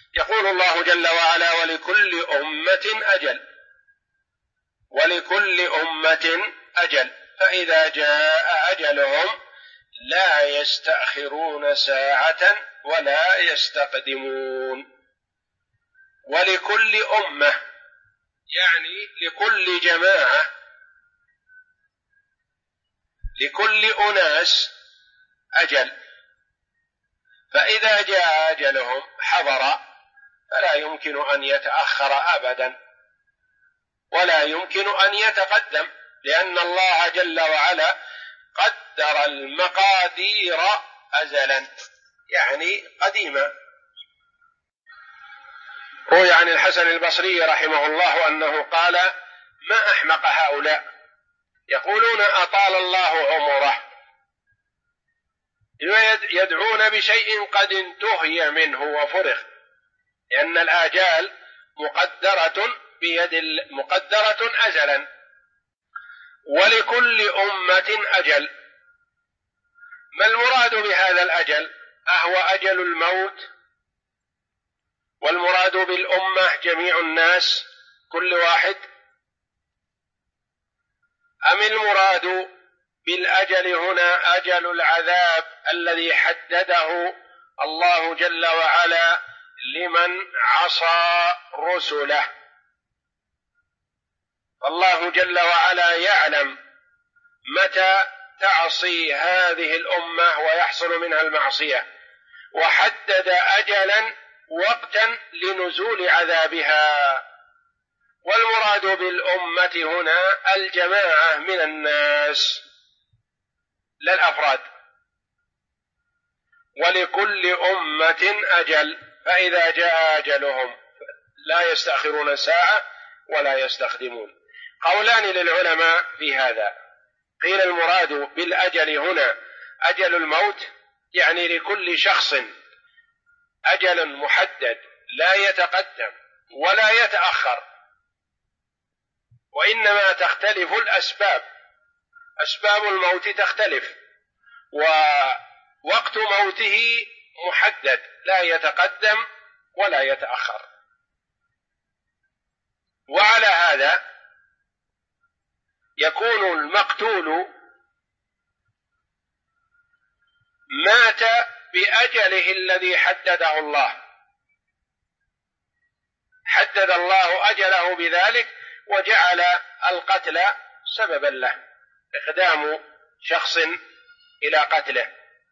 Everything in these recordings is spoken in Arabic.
يقول الله جل وعلا: ولكل أمة أجل، ولكل أمة أجل، فإذا جاء أجلهم لا يستأخرون ساعة ولا يستقدمون. ولكل أمة يعني لكل جماعة، لكل أناس أجل، فإذا جاء أجلهم حضر، فلا يمكن أن يتأخر أبدا ولا يمكن أن يتقدم، لأن الله جل وعلا قدر المقادير أزلا، يعني قديما. روي عن الحسن البصري رحمه الله أنه قال: ما أحمق هؤلاء يقولون أطال الله عمره، يدعون بشيء قد انتهي منه وفرغ، لأن الآجال مقدرة أزلا. ولكل أمة أجل، ما المراد بهذا الأجل؟ أهو أجل الموت؟ والمراد بالأمة جميع الناس كل واحد؟ أم المراد بالأجل هنا أجل العذاب الذي حدده الله جل وعلا لمن عصى رسله؟ الله جل وعلا يعلم متى تعصي هذه الأمة ويحصل منها المعصية، وحدد أجلا وقتا لنزول عذابها. والمراد بالأمة هنا الجماعة من الناس لا الأفراد. ولكل أمة أجل، فإذا جاء أجلهم لا يستأخرون ساعة ولا يستقدمون. قولان للعلماء في هذا: قيل المراد بالأجل هنا أجل الموت، يعني لكل شخص أجل محدد لا يتقدم ولا يتأخر، وإنما تختلف الأسباب، أسباب الموت تختلف، ووقت موته محدد لا يتقدم ولا يتأخر. وعلى هذا يكون المقتول مات بأجله الذي حدده الله، حدد الله أجله بذلك وجعل القتل سببا له، إقدام شخص إلى قتله.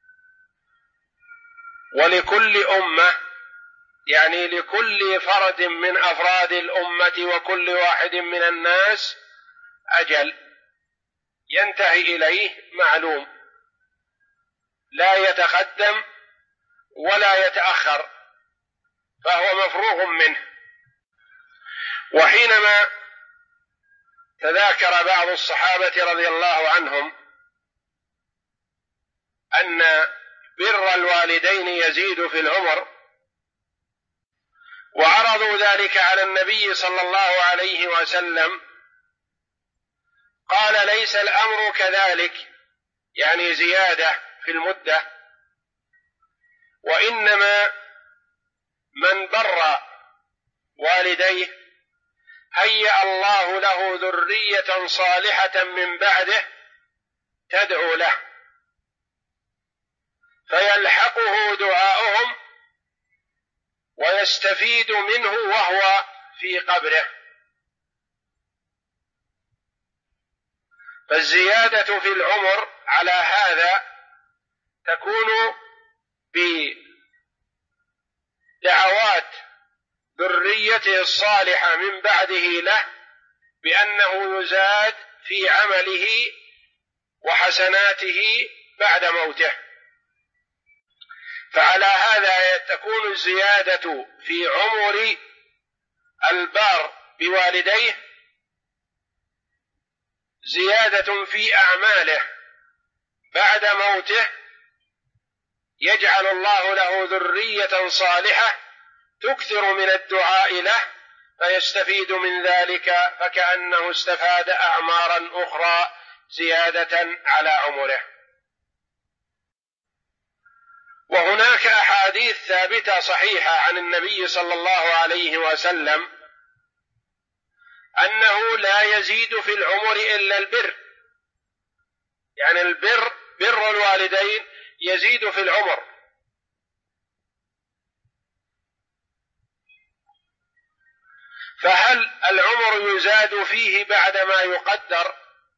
ولكل أمة يعني لكل فرد من أفراد الأمة وكل واحد من الناس أجل ينتهي إليه معلوم، لا يتقدم ولا يتأخر، فهو مفروغ منه. وحينما تذاكر بعض الصحابة رضي الله عنهم أن بر الوالدين يزيد في العمر، وعرضوا ذلك على النبي صلى الله عليه وسلم، قال: ليس الأمر كذلك، يعني زيادة في المدة، وإنما من بر والديه هيأ الله له ذرية صالحة من بعده تدعو له، فيلحقه دعاؤهم ويستفيد منه وهو في قبره. فالزيادة في العمر على هذا تكون بدعوات ذريته الصالحة من بعده له، بأنه يزاد في عمله وحسناته بعد موته. فعلى هذا تكون الزيادة في عمر البار بوالديه زيادة في أعماله بعد موته، يجعل الله له ذرية صالحة تكثر من الدعاء له، فيستفيد من ذلك، فكأنه استفاد أعمارا أخرى زيادة على عمره. وهناك أحاديث ثابتة صحيحة عن النبي صلى الله عليه وسلم أنه لا يزيد في العمر إلا البر، يعني البر، بر الوالدين يزيد في العمر. فهل العمر يزاد فيه بعدما يقدر؟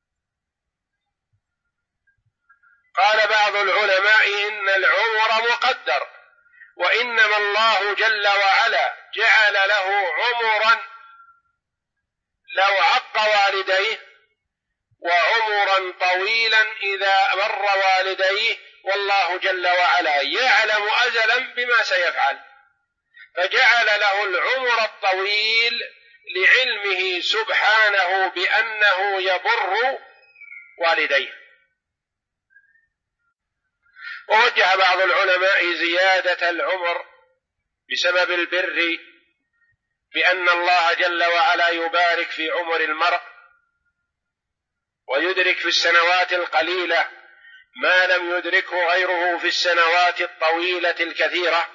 قال بعض العلماء إن العمر مقدر، وإنما الله جل وعلا جعل له عمرا لو عق والديه، وعمرا طويلا إذا بر والديه، والله جل وعلا يعلم أزلا بما سيفعل، فجعل له العمر الطويل لعلمه سبحانه بأنه يبر والديه. ووجه بعض العلماء زيادة العمر بسبب البر بأن الله جل وعلا يبارك في عمر المرء، ويدرك في السنوات القليلة ما لم يدركه غيره في السنوات الطويلة الكثيرة.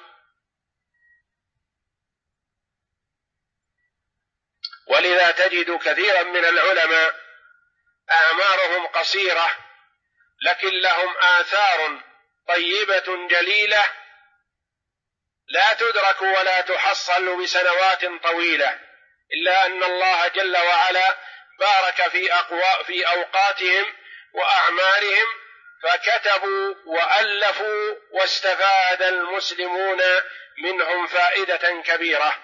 ولذا تجد كثيرا من العلماء أعمارهم قصيرة لكن لهم آثار طيبة جليلة لا تدرك ولا تحصل بسنوات طويلة، إلا أن الله جل وعلا بارك في أوقاتهم وأعمارهم، فكتبوا وألفوا واستفاد المسلمون منهم فائدة كبيرة.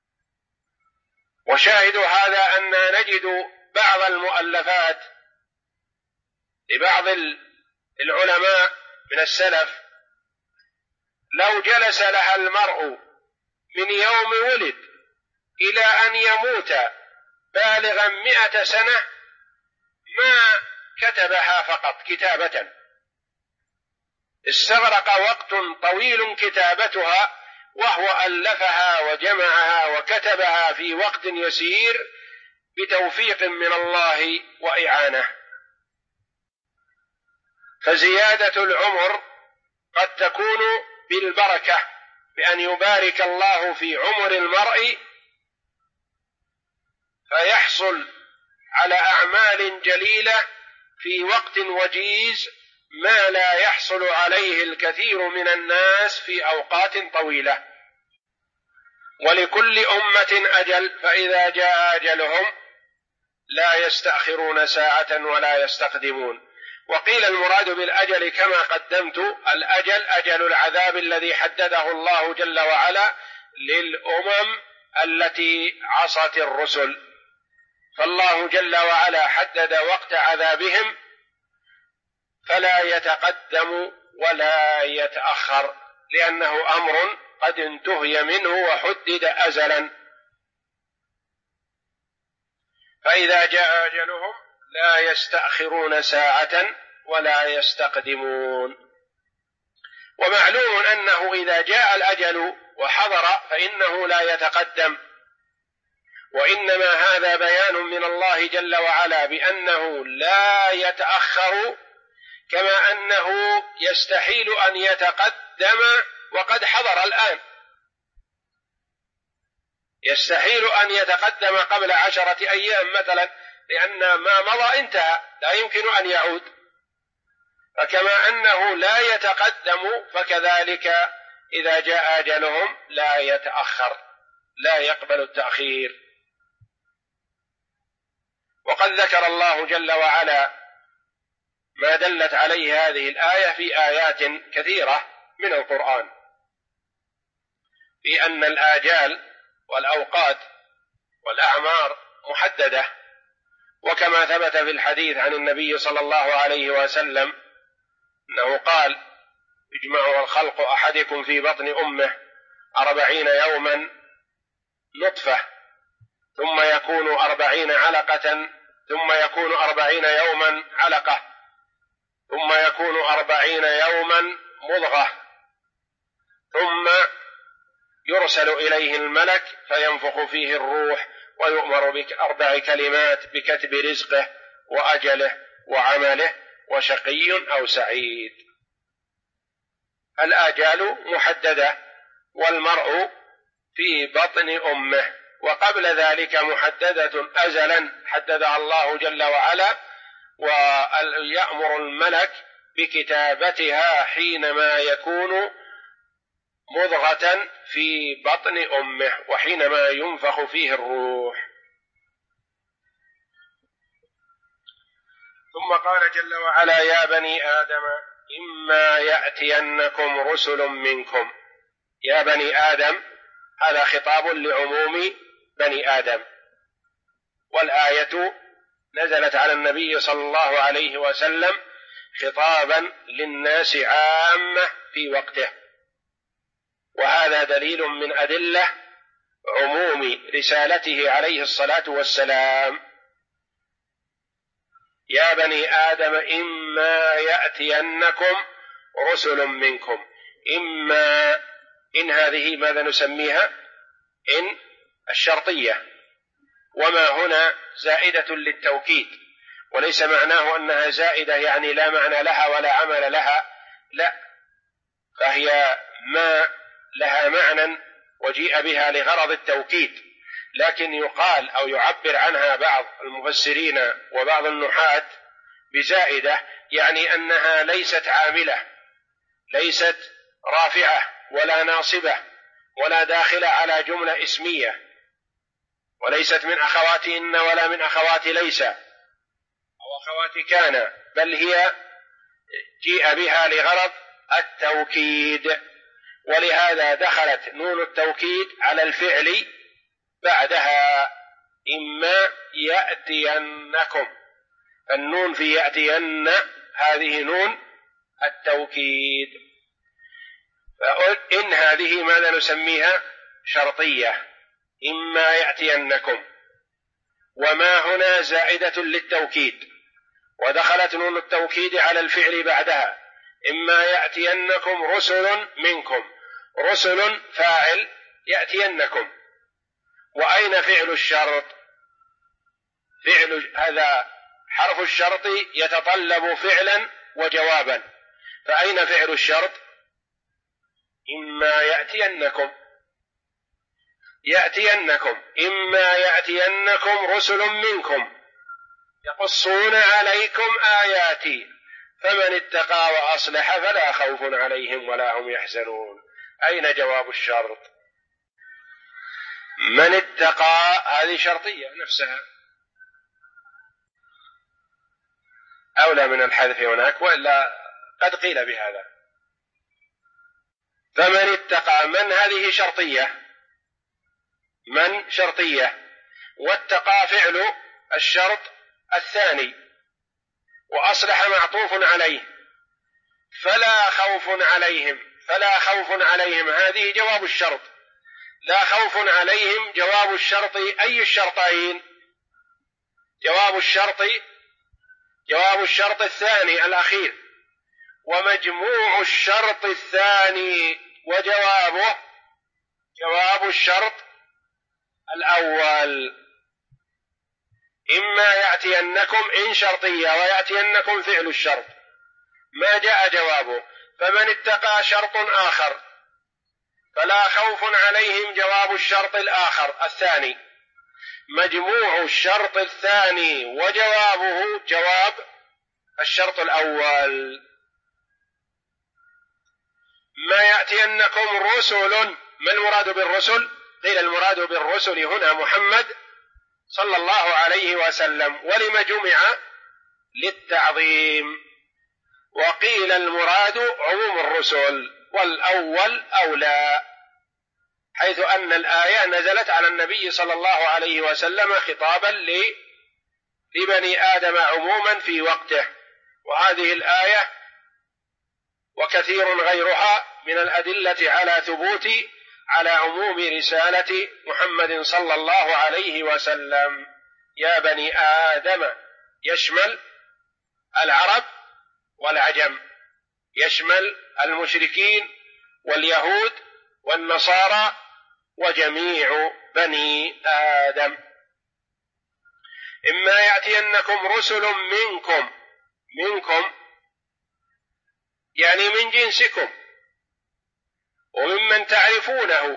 وشاهد هذا أن نجد بعض المؤلفات لبعض العلماء من السلف لو جلس لها المرء من يوم ولد إلى أن يموت بالغا 100 سنة ما كتبها فقط كتابة، استغرق وقت طويل كتابتها، وهو ألفها وجمعها وكتبها في وقت يسير بتوفيق من الله وإعانة. فزيادة العمر قد تكون بالبركة، بأن يبارك الله في عمر المرء فيحصل على أعمال جليلة في وقت وجيز ما لا يحصل عليه الكثير من الناس في أوقات طويلة. ولكل أمة أجل، فإذا جاء أجلهم لا يستأخرون ساعة ولا يستقدمون. وقيل المراد بالأجل كما قدمت الأجل أجل العذاب الذي حدده الله جل وعلا للأمم التي عصت الرسل، فالله جل وعلا حدد وقت عذابهم فلا يتقدم ولا يتأخر، لأنه أمر قد انتهي منه وحدد أزلا. فإذا جاء أجلهم لا يستأخرون ساعة ولا يستقدمون. ومعلوم أنه إذا جاء الأجل وحضر فإنه لا يتقدم، وإنما هذا بيان من الله جل وعلا بأنه لا يتأخر، كما أنه يستحيل أن يتقدم وقد حضر الآن، يستحيل أن يتقدم قبل 10 أيام مثلا، لأن ما مضى انتهى لا يمكن أن يعود. فكما أنه لا يتقدم فكذلك إذا جاء أجلهم لا يتأخر، لا يقبل التأخير. وقد ذكر الله جل وعلا ما دلت عليه هذه الآية في آيات كثيرة من القرآن، في أن الآجال والأوقات والأعمار محددة، وكما ثبت في الحديث عن النبي صلى الله عليه وسلم أنه قال: يجمع الخلق أحدكم في بطن أمه 40 يوما نطفة، ثم يكون 40 علقة، ثم يكون 40 يوما علقة، ثم يكون 40 يوما مضغة، ثم يرسل إليه الملك فينفخ فيه الروح ويؤمر ب4 كلمات بكتب رزقه وأجله وعمله وشقي أو سعيد. الآجال محددة، والمرء في بطن أمه، وقبل ذلك محددة أزلا حددها الله جل وعلا، ويأمر الملك بكتابتها حينما يكون مضغة في بطن أمه وحينما ينفخ فيه الروح. ثم قال جل وعلا: يا بني آدم إما يأتينكم رسل منكم. يا بني آدم هذا خطاب لعموم بني آدم، والآية نزلت على النبي صلى الله عليه وسلم خطابا للناس عامة في وقته، وهذا دليل من أدلة عموم رسالته عليه الصلاة والسلام. يا بني آدم إما يأتينكم رسل منكم. إما إن هذه ماذا نسميها؟ إن الشرطية، وما هنا زائدة للتوكيد، وليس معناه أنها زائدة يعني لا معنى لها ولا عمل لها، لا، فهي ما لها معنى وجيء بها لغرض التوكيد، لكن يقال أو يعبر عنها بعض المفسرين وبعض النحاة بزائدة، يعني أنها ليست عاملة، ليست رافعة ولا ناصبة ولا داخلة على جملة اسمية، وليست من أخوات إن ولا من أخوات ليس أو أخوات كان، بل هي جيء بها لغرض التوكيد، ولهذا دخلت نون التوكيد على الفعل بعدها. إما يأتينكم، النون في يأتين هذه نون التوكيد، فإن هذه ماذا نسميها؟ شرطية، إما يأتينكم، وما هنا زائدة للتوكيد، ودخلت نون التوكيد على الفعل بعدها. إما يأتينكم رسل منكم، رسل فاعل يأتينكم، وأين فعل الشرط؟ فعل هذا حرف الشرط يتطلب فعلا وجوابا، فأين فعل الشرط؟ إما يأتينكم، يأتينكم إما يأتينكم رسل منكم يقصون عليكم آياتي فمن اتقى وأصلح فلا خوف عليهم ولا هم يحزنون. أين جواب الشرط؟ من اتقى هذه شرطية نفسها، أولى من الحذف هناك، وإلا قد قيل بهذا. فمن اتقى، من هذه شرطية، من شرطية، واتقى فعل الشرط الثاني، وأصلح معطوف عليه، فلا خوف عليهم، فلا خوف عليهم هذه جواب الشرط، لا خوف عليهم جواب الشرط. أي الشرطين؟ جواب الشرط الثاني الأخير، ومجموع الشرط الثاني وجوابه جواب الشرط الأول. إما يأتينكم إن شرطية، ويأتينكم فعل الشرط، ما جاء جوابه. فمن اتقى شرط آخر، فلا خوف عليهم جواب الشرط الآخر الثاني، مجموع الشرط الثاني وجوابه جواب الشرط الأول. ما يأتينكم رسل، ما المراد بالرسل؟ قيل المراد بالرسل هنا محمد صلى الله عليه وسلم، ولم جمع؟ للتعظيم. وقيل المراد عموم الرسل، والأول أولى، حيث أن الآية نزلت على النبي صلى الله عليه وسلم خطابا لبني آدم عموما في وقته، وهذه الآية وكثير غيرها من الأدلة على ثبوت على عموم رسالة محمد صلى الله عليه وسلم. يا بني آدم يشمل العرب والعجم، يشمل المشركين واليهود والنصارى وجميع بني آدم. إما يأتينكم رسل منكم، منكم يعني من جنسكم، وممن تعرفونه.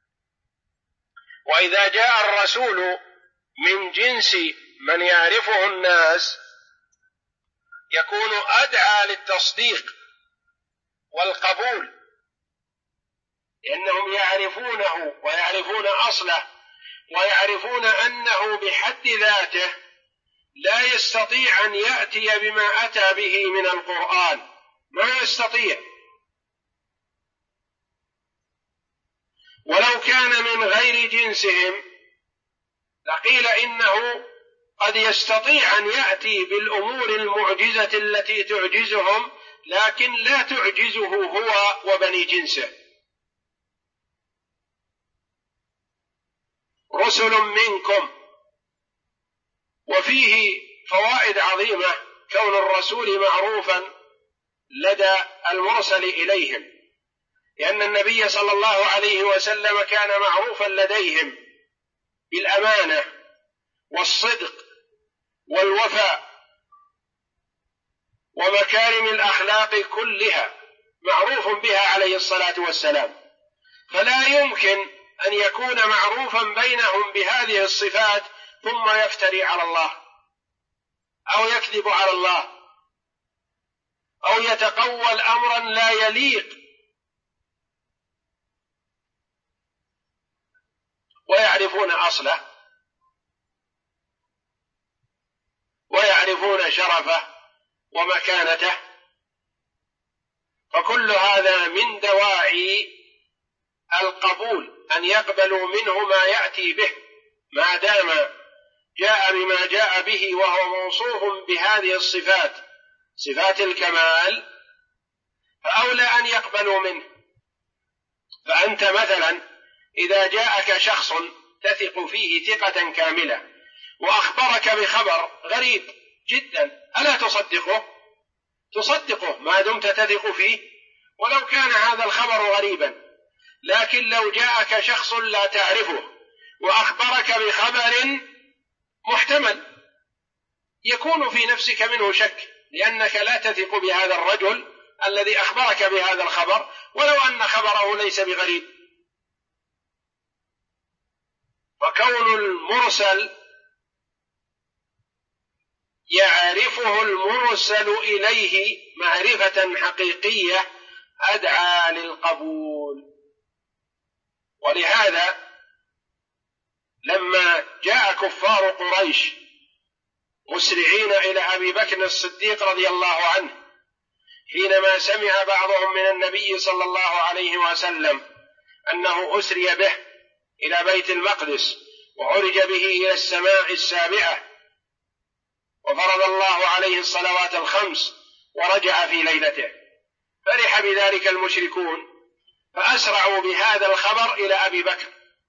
وإذا جاء الرسول من جنس من يعرفه الناس يكون أدعى للتصديق والقبول، لأنهم يعرفونه ويعرفون أصله ويعرفون أنه بحد ذاته لا يستطيع أن يأتي بما أتى به من القرآن، ما يستطيع، ولو كان من غير جنسهم لقيل إنه قد يستطيع أن يأتي بالأمور المعجزة التي تعجزهم، لكن لا تعجزه هو وبني جنسه. رسل منكم، وفيه فوائد عظيمة كون الرسول معروفا لدى المرسل إليهم، لأن النبي صلى الله عليه وسلم كان معروفا لديهم بالأمانة والصدق والوفاء ومكارم الأخلاق كلها، معروف بها عليه الصلاة والسلام، فلا يمكن أن يكون معروفا بينهم بهذه الصفات ثم يفتري على الله أو يكذب على الله أو يتقول أمرا لا يليق. ويعرفون أصله ويعرفون شرفه ومكانته، فكل هذا من دواعي القبول أن يقبلوا منه ما يأتي به، ما دام جاء بما جاء به وهو موصوف بهذه الصفات، صفات الكمال، فأولى أن يقبلوا منه. فأنت مثلا إذا جاءك شخص تثق فيه ثقة كاملة وأخبرك بخبر غريب جدا، ألا تصدقه؟ تصدقه ما دمت تثق فيه ولو كان هذا الخبر غريبا. لكن لو جاءك شخص لا تعرفه وأخبرك بخبر محتمل يكون في نفسك منه شك، لأنك لا تثق بهذا الرجل الذي أخبرك بهذا الخبر ولو أن خبره ليس بغريب. وكون المرسل يعرفه المرسل إليه معرفة حقيقية أدعى للقبول. ولهذا لما جاء كفار قريش مسرعين إلى أبي بكر الصديق رضي الله عنه حينما سمع بعضهم من النبي صلى الله عليه وسلم أنه أسري به إلى بيت المقدس وعرج به إلى السماء السابعة وفرض الله عليه الصلوات الخمس ورجع في ليلته، فرح بذلك المشركون فأسرعوا بهذا الخبر إلى أبي بكر.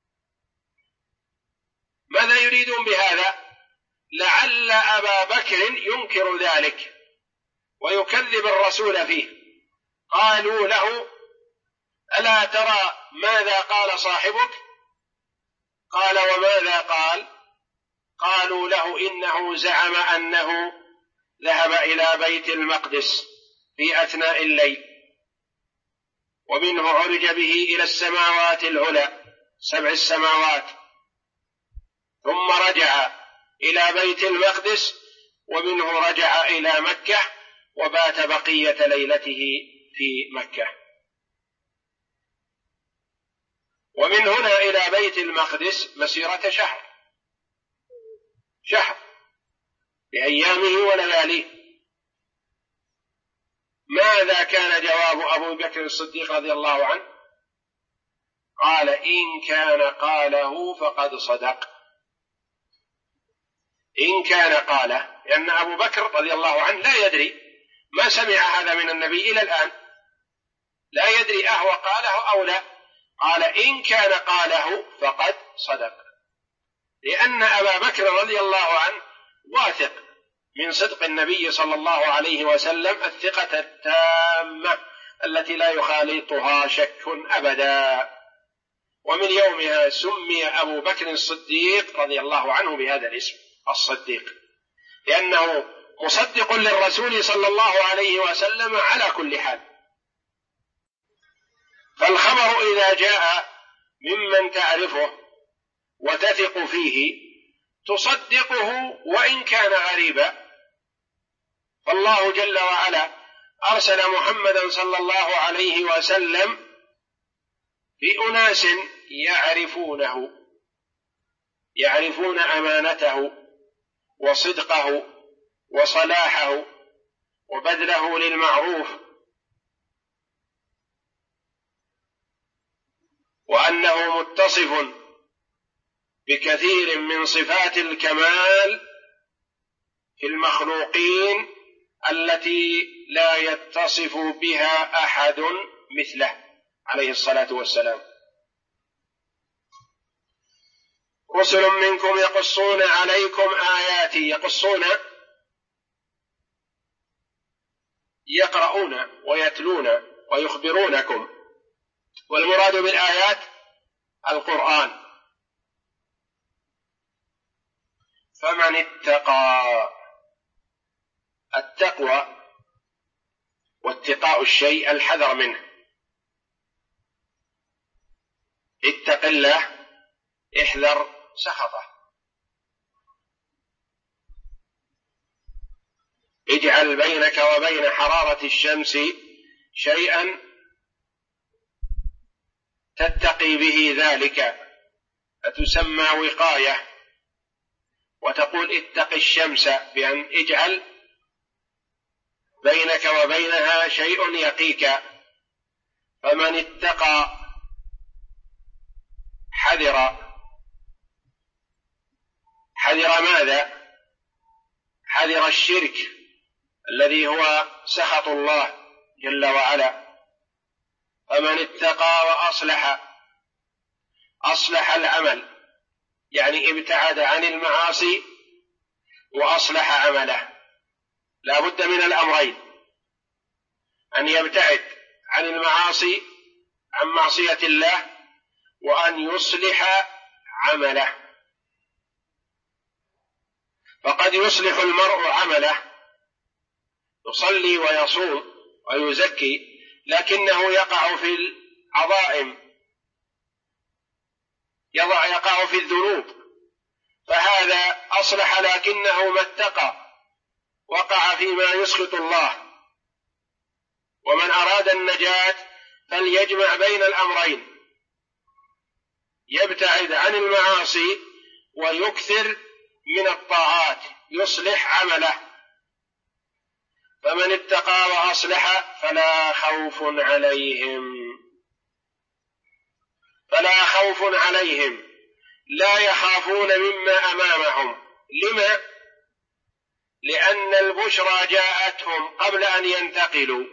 ماذا يريدون بهذا؟ لعل أبا بكر ينكر ذلك ويكذب الرسول فيه. قالوا له: ألا ترى ماذا قال صاحبك؟ قال: وماذا قال؟ قالوا له: إنه زعم أنه ذهب إلى بيت المقدس في أثناء الليل ومنه عرج به إلى السماوات العلى 7 السماوات، ثم رجع إلى بيت المقدس ومنه رجع إلى مكة وبات بقية ليلته في مكة. ومن هنا إلى بيت المقدس مسيرة شهر بأيامه ولياليه. ماذا كان جواب أبو بكر الصديق رضي الله عنه؟ قال: إن كان قاله فقد صدق. إن كان قاله، لأن أبو بكر رضي الله عنه لا يدري، ما سمع هذا من النبي إلى الآن، لا يدري أهو قاله أو لا. قال: إن كان قاله فقد صدق، لأن أبا بكر رضي الله عنه واثق من صدق النبي صلى الله عليه وسلم الثقة التامة التي لا يخالطها شك أبدا. ومن يومها سمي أبو بكر الصديق رضي الله عنه بهذا الاسم الصديق، لأنه مصدق للرسول صلى الله عليه وسلم على كل حال. فالخبر إذا جاء ممن تعرفه وتثق فيه تصدقه وإن كان غريبا. فالله جل وعلا أرسل محمدا صلى الله عليه وسلم في أناس يعرفونه، يعرفون أمانته وصدقه وصلاحه وبذله للمعروف، وأنه متصف بكثير من صفات الكمال في المخلوقين التي لا يتصف بها أحد مثله عليه الصلاة والسلام. رسل منكم يقصون عليكم آياتي، يقصون يقرؤون ويتلون ويخبرونكم، والمراد بالآيات القرآن. فمن اتقى، التقوى واتقاء الشيء الحذر منه. اتق الله، احذر سخطه. اجعل بينك وبين حرارة الشمس شيئا تتقي به ذلك، فتسمى وقاية. وتقول اتق الشمس بأن اجعل بينك وبينها شيء يقيك. فمن اتقى حذر ماذا؟ حذر الشرك الذي هو سخط الله جل وعلا. فمن اتقى أصلح العمل، يعني ابتعد عن المعاصي وأصلح عمله. لا بد من الأمرين، أن يبتعد عن المعاصي، عن معصية الله، وأن يصلح عمله. فقد يصلح المرء عمله، يصلي ويصوم ويزكي، لكنه يقع في العظائم، يقع في الذنوب، فهذا أصلح لكنه ما اتقى، وقع فيما يسخط الله. ومن أراد النجاة فليجمع بين الأمرين، يبتعد عن المعاصي ويكثر من الطاعات، يصلح عمله. فمن اتقى وأصلح فلا خوف عليهم، لا يخافون مما أمامهم. لما؟ لأن البشرى جاءتهم قبل أن ينتقلوا.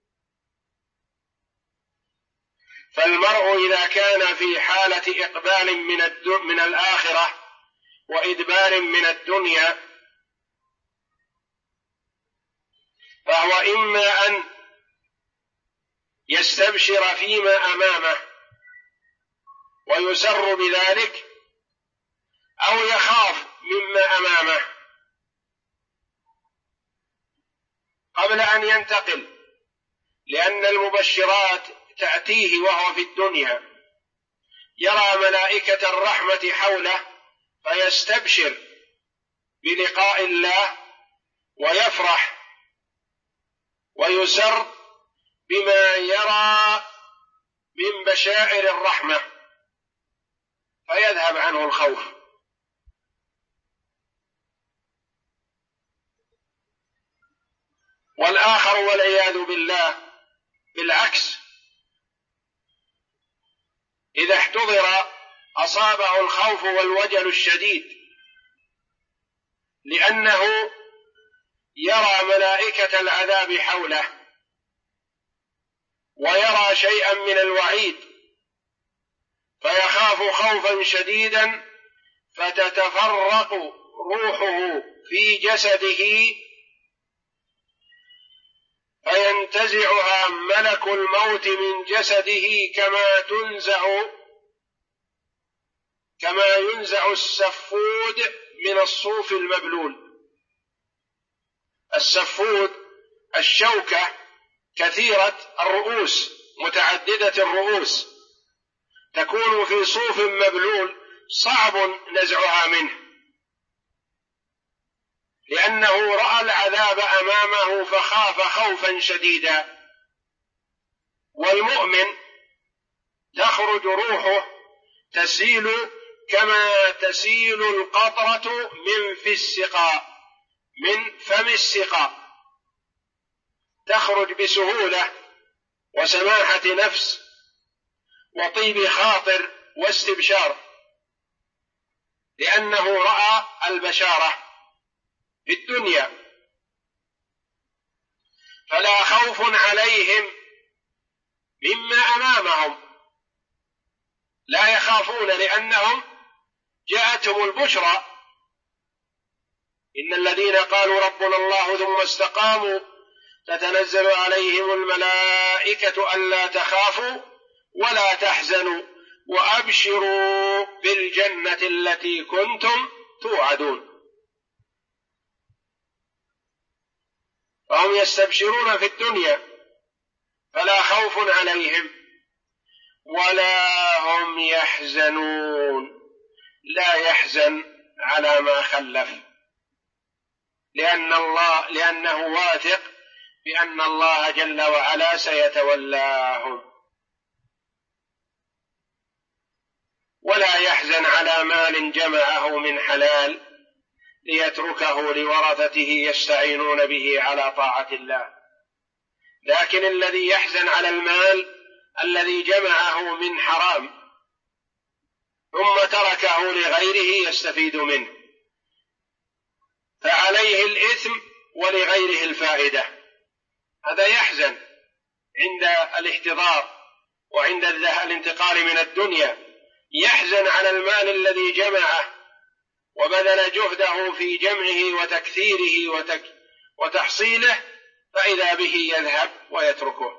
فالمرء إذا كان في حالة إقبال من الآخرة وإدبار من الدنيا، فهو إما أن يستبشر فيما أمامه ويسر بذلك، أو يخاف مما أمامه قبل أن ينتقل، لأن المبشرات تأتيه وهو في الدنيا، يرى ملائكة الرحمة حوله فيستبشر بلقاء الله ويفرح ويسر بما يرى من بشائر الرحمة، فيذهب عنه الخوف. والآخر والعياذ بالله بالعكس، إذا احتضر أصابه الخوف والوجل الشديد، لأنه يرى ملائكة العذاب حوله ويرى شيئا من الوعيد، فيخاف خوفا شديدا، فتتفرق روحه في جسده فينتزعها ملك الموت من جسده كما ينزع السفود من الصوف المبلول. السفود الشوكة كثيرة الرؤوس متعددة الرؤوس تكون في صوف مبلول صعب نزعها منه، لأنه رأى العذاب أمامه فخاف خوفا شديدا. والمؤمن تخرج روحه تسيل كما تسيل القطرة من فم السقاء، تخرج بسهولة وسماحة نفس وطيب خاطر واستبشار، لأنه رأى البشارة في الدنيا. فلا خوف عليهم مما أمامهم، لا يخافون لأنهم جاءتهم البشرى. إن الذين قالوا ربنا الله ثم استقاموا تتنزل عليهم الملائكة ألا تخافوا ولا تحزنوا وأبشروا بالجنة التي كنتم توعدون. فهم يستبشرون في الدنيا فلا خوف عليهم ولا هم يحزنون، لا يحزن على ما خلف، لأنه واثق بأن الله جل وعلا سيتولاهم. ولا يحزن على مال جمعه من حلال ليتركه لورثته يستعينون به على طاعة الله، لكن الذي يحزن على المال الذي جمعه من حرام ثم تركه لغيره يستفيد منه، فعليه الإثم ولغيره الفائدة، هذا يحزن عند الاحتضار وعند الانتقال من الدنيا. يحزن على المال الذي جمعه وبذل جهده في جمعه وتكثيره وتحصيله، فإذا به يذهب ويتركه.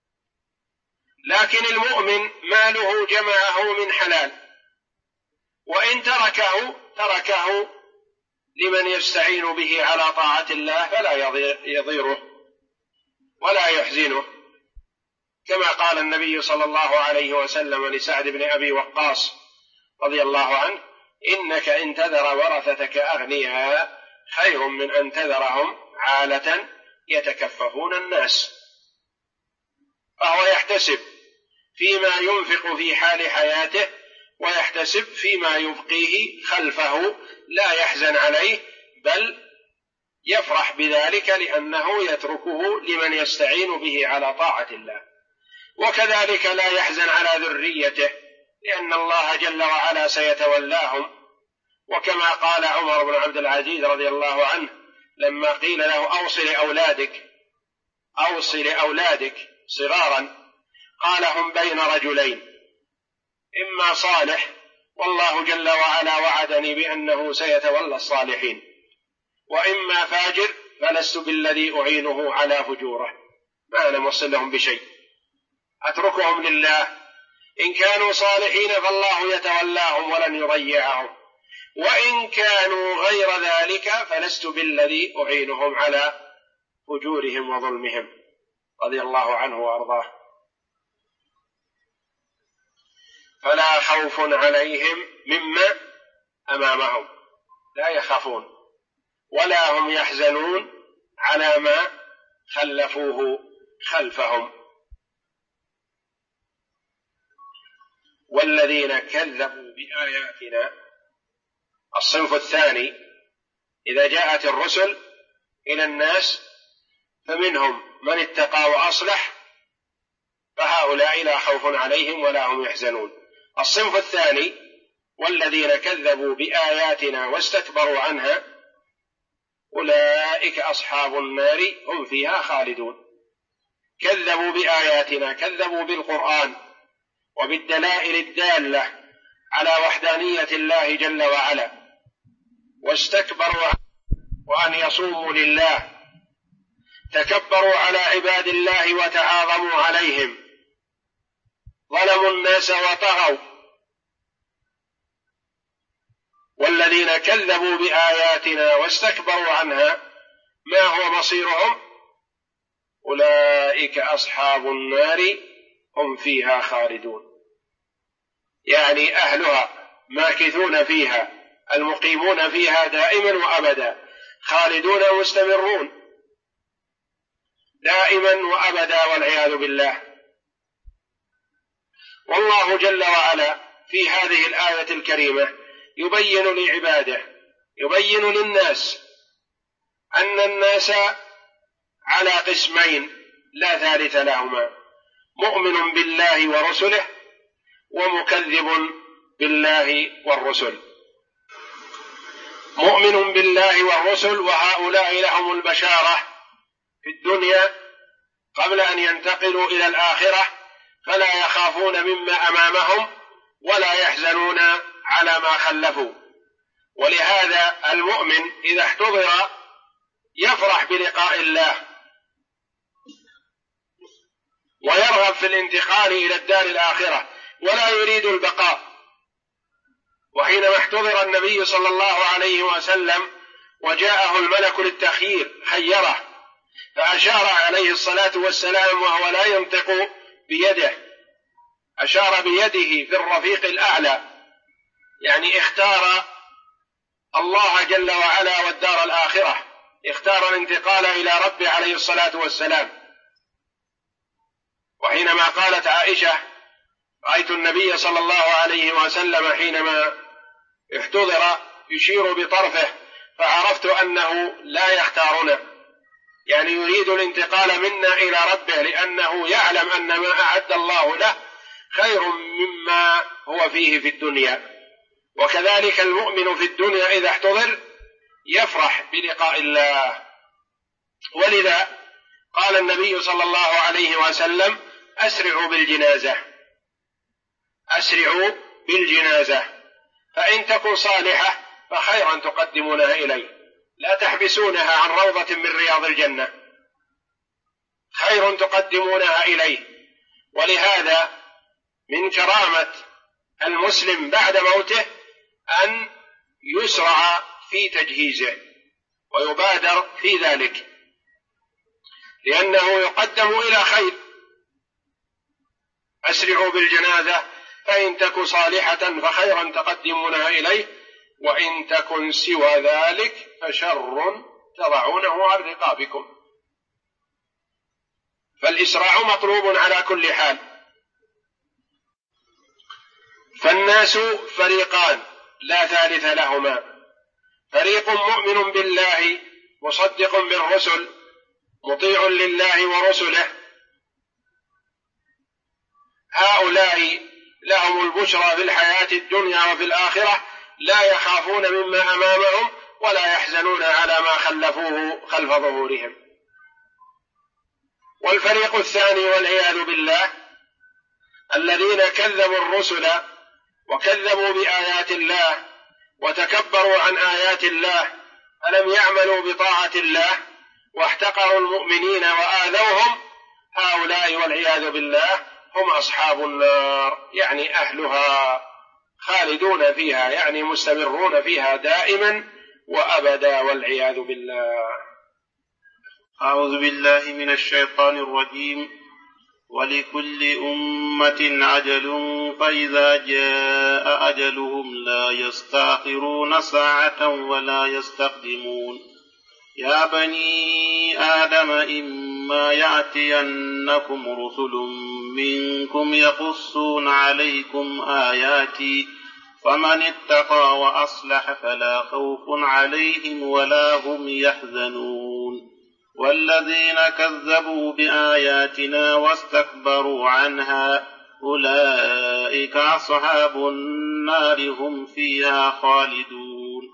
لكن المؤمن ماله جمعه من حلال، وإن تركه لمن يستعين به على طاعة الله فلا يضيره ولا يحزنه، كما قال النبي صلى الله عليه وسلم لسعد بن أبي وقاص رضي الله عنه: إنك إن تذر ورثتك أغنياء خير من أن تذرهم عالة يتكففون الناس. فهو يحتسب فيما ينفق في حال حياته ويحتسب فيما يبقيه خلفه، لا يحزن عليه بل يفرح بذلك لأنه يتركه لمن يستعين به على طاعة الله. وكذلك لا يحزن على ذريته لأن الله جل وعلا سيتولاهم. وكما قال عمر بن عبد العزيز رضي الله عنه لما قيل له أوصِ لأولادك صغارا، قال: هم بين رجلين، إما صالح والله جل وعلا وعدني بأنه سيتولى الصالحين، وإما فاجر فلست بالذي أعينه على فجوره، ما أنا موصلهم بشيء، أتركهم لله، إن كانوا صالحين فالله يتولاهم ولن يضيعهم، وإن كانوا غير ذلك فلست بالذي أعينهم على فجورهم وظلمهم، رضي الله عنه وأرضاه. فلا خوف عليهم مما أمامهم، لا يخافون، ولا هم يحزنون على ما خلفوه خلفهم. والذين كذبوا بآياتنا، الصنف الثاني، إذا جاءت الرسل إلى الناس فمنهم من اتقى وأصلح، فهؤلاء لا خوف عليهم ولا هم يحزنون. الصنف الثاني: والذين كذبوا بآياتنا واستكبروا عنها أولئك أصحاب النار هم فيها خالدون. كذبوا بآياتنا، كذبوا بالقرآن وبالدلائل الدالة على وحدانية الله جل وعلا، واستكبروا وأن يصوموا لله، تكبروا على عباد الله وتعاظموا عليهم، ظلموا الناس وطغوا. والذين كذبوا بآياتنا واستكبروا عنها ما هو مصيرهم؟ أولئك أصحاب النار هم فيها خالدون، يعني أهلها ماكثون فيها، المقيمون فيها دائما وأبدا، خالدون مستمرون دائما وأبدا والعياذ بالله. والله جل وعلا في هذه الآية الكريمة يبين لعباده، يبين للناس أن الناس على قسمين لا ثالث لهما: مؤمن بالله ورسله ومكذب بالله والرسل. مؤمن بالله والرسل، وهؤلاء لهم البشارة في الدنيا قبل أن ينتقلوا إلى الآخرة، فلا يخافون مما أمامهم ولا يحزنون على ما خلفوا. ولهذا المؤمن إذا احتضر يفرح بلقاء الله ويرغب في الانتقال إلى الدار الآخرة ولا يريد البقاء. وحينما احتضر النبي صلى الله عليه وسلم وجاءه الملك للتخيير خيره، فأشار عليه الصلاة والسلام وهو لا ينطق بيده، أشار بيده في الرفيق الأعلى، يعني اختار الله جل وعلا والدار الآخرة، اختار الانتقال إلى ربه عليه الصلاة والسلام. وحينما قالت عائشة: رأيت النبي صلى الله عليه وسلم حينما احتضر يشير بطرفه فعرفت أنه لا يختارنا، يعني يريد الانتقال منا إلى ربه، لأنه يعلم أن ما أعد الله له خير مما هو فيه في الدنيا. وكذلك المؤمن في الدنيا إذا احتضر يفرح بلقاء الله. ولذا قال النبي صلى الله عليه وسلم: أسرعوا بالجنازة، أسرعوا بالجنازة، فإن تكن صالحة فخيرا تقدمونها إليه، لا تحبسونها عن روضة من رياض الجنة، خير تقدمونها إليه. ولهذا من كرامة المسلم بعد موته أن يسرع في تجهيزه ويبادر في ذلك، لأنه يقدم إلى خير. أسرعوا بالجنازة فإن تك صالحة فخيرا تقدمونها إليه، وإن تكن سوى ذلك فشر تضعونه عن رقابكم. فالإسراع مطلوب على كل حال. فالناس فريقان لا ثالث لهما: فريق مؤمن بالله مصدق بالرسل مطيع لله ورسله، هؤلاء لهم البشرى في الحياة الدنيا وفي الآخرة، لا يخافون مما أمامهم ولا يحزنون على ما خلفوه خلف ظهورهم. والفريق الثاني والعياذ بالله الذين كذبوا الرسل وكذبوا بآيات الله وتكبروا عن آيات الله، ألم يعملوا بطاعة الله واحتقروا المؤمنين وآذوهم، هؤلاء والعياذ بالله هم أصحاب النار، يعني أهلها خالدون فيها، يعني مستمرون فيها دائما وأبدا والعياذ بالله. أعوذ بالله من الشيطان الرجيم. ولكل أمة عجل فإذا جاء أجلهم لا يستأخرون ساعة ولا يستقدمون. يا بني آدم إما يأتينكم رسل منكم يقصون عليكم آياتي فمن اتقى وأصلح فلا خوف عليهم ولا هم يحزنون. والذين كذبوا بآياتنا واستكبروا عنها أولئك أصحاب النار هم فيها خالدون.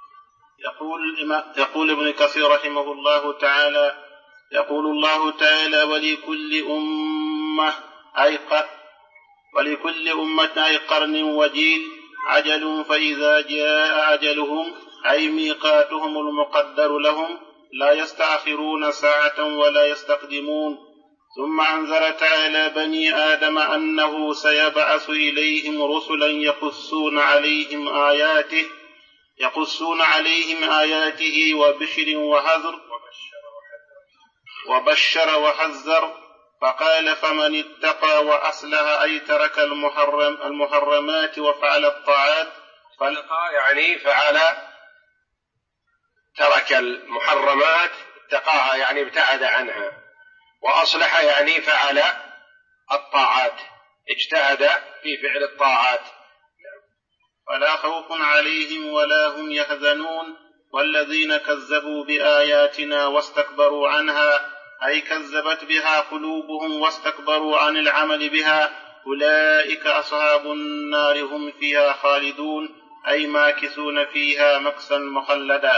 يقول ابن كثير رحمه الله تعالى: يقول الله تعالى: ولكل أمة أي قرن وجيل عجل فإذا جاء أجلهم أي ميقاتهم المقدر لهم لا يستأخرون ساعة ولا يستقدمون. ثم أنذر تعالى بني آدم أنه سيبعث إليهم رسلا يقصون عليهم وبشر وحذر فقال فمن اتقى وأصلح أي ترك المحرمات وفعل الطاعات يعني ترك المحرمات، اتقاها يعني ابتعد عنها، وأصلح يعني فعل الطاعات، اجتهد في فعل الطاعات. فلا خوف عليهم ولا هم يحزنون. والذين كذبوا بآياتنا واستكبروا عنها أي كذبت بها قلوبهم واستكبروا عن العمل بها أولئك أصحاب النار هم فيها خالدون أي ماكثون فيها مكثا مخلدا.